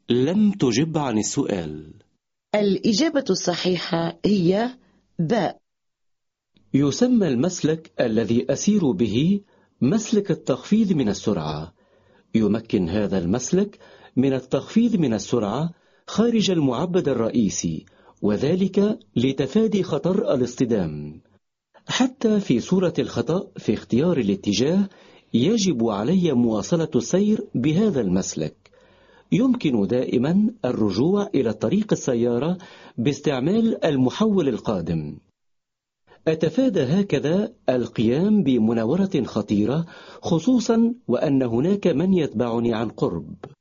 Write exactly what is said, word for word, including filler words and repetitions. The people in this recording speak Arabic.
لم تجب عن السؤال. الإجابة الصحيحة هي باء. يسمى المسلك الذي أسير به مسلك التخفيض من السرعة. يمكن هذا المسلك من التخفيض من السرعة خارج المعبد الرئيسي، وذلك لتفادي خطر الاصطدام. حتى في صورة الخطأ في اختيار الاتجاه يجب علي مواصلة السير بهذا المسلك. يمكن دائما الرجوع إلى طريق السيارة باستعمال المحول القادم. أتفادى هكذا القيام بمناورة خطيرة، خصوصا وأن هناك من يتبعني عن قرب.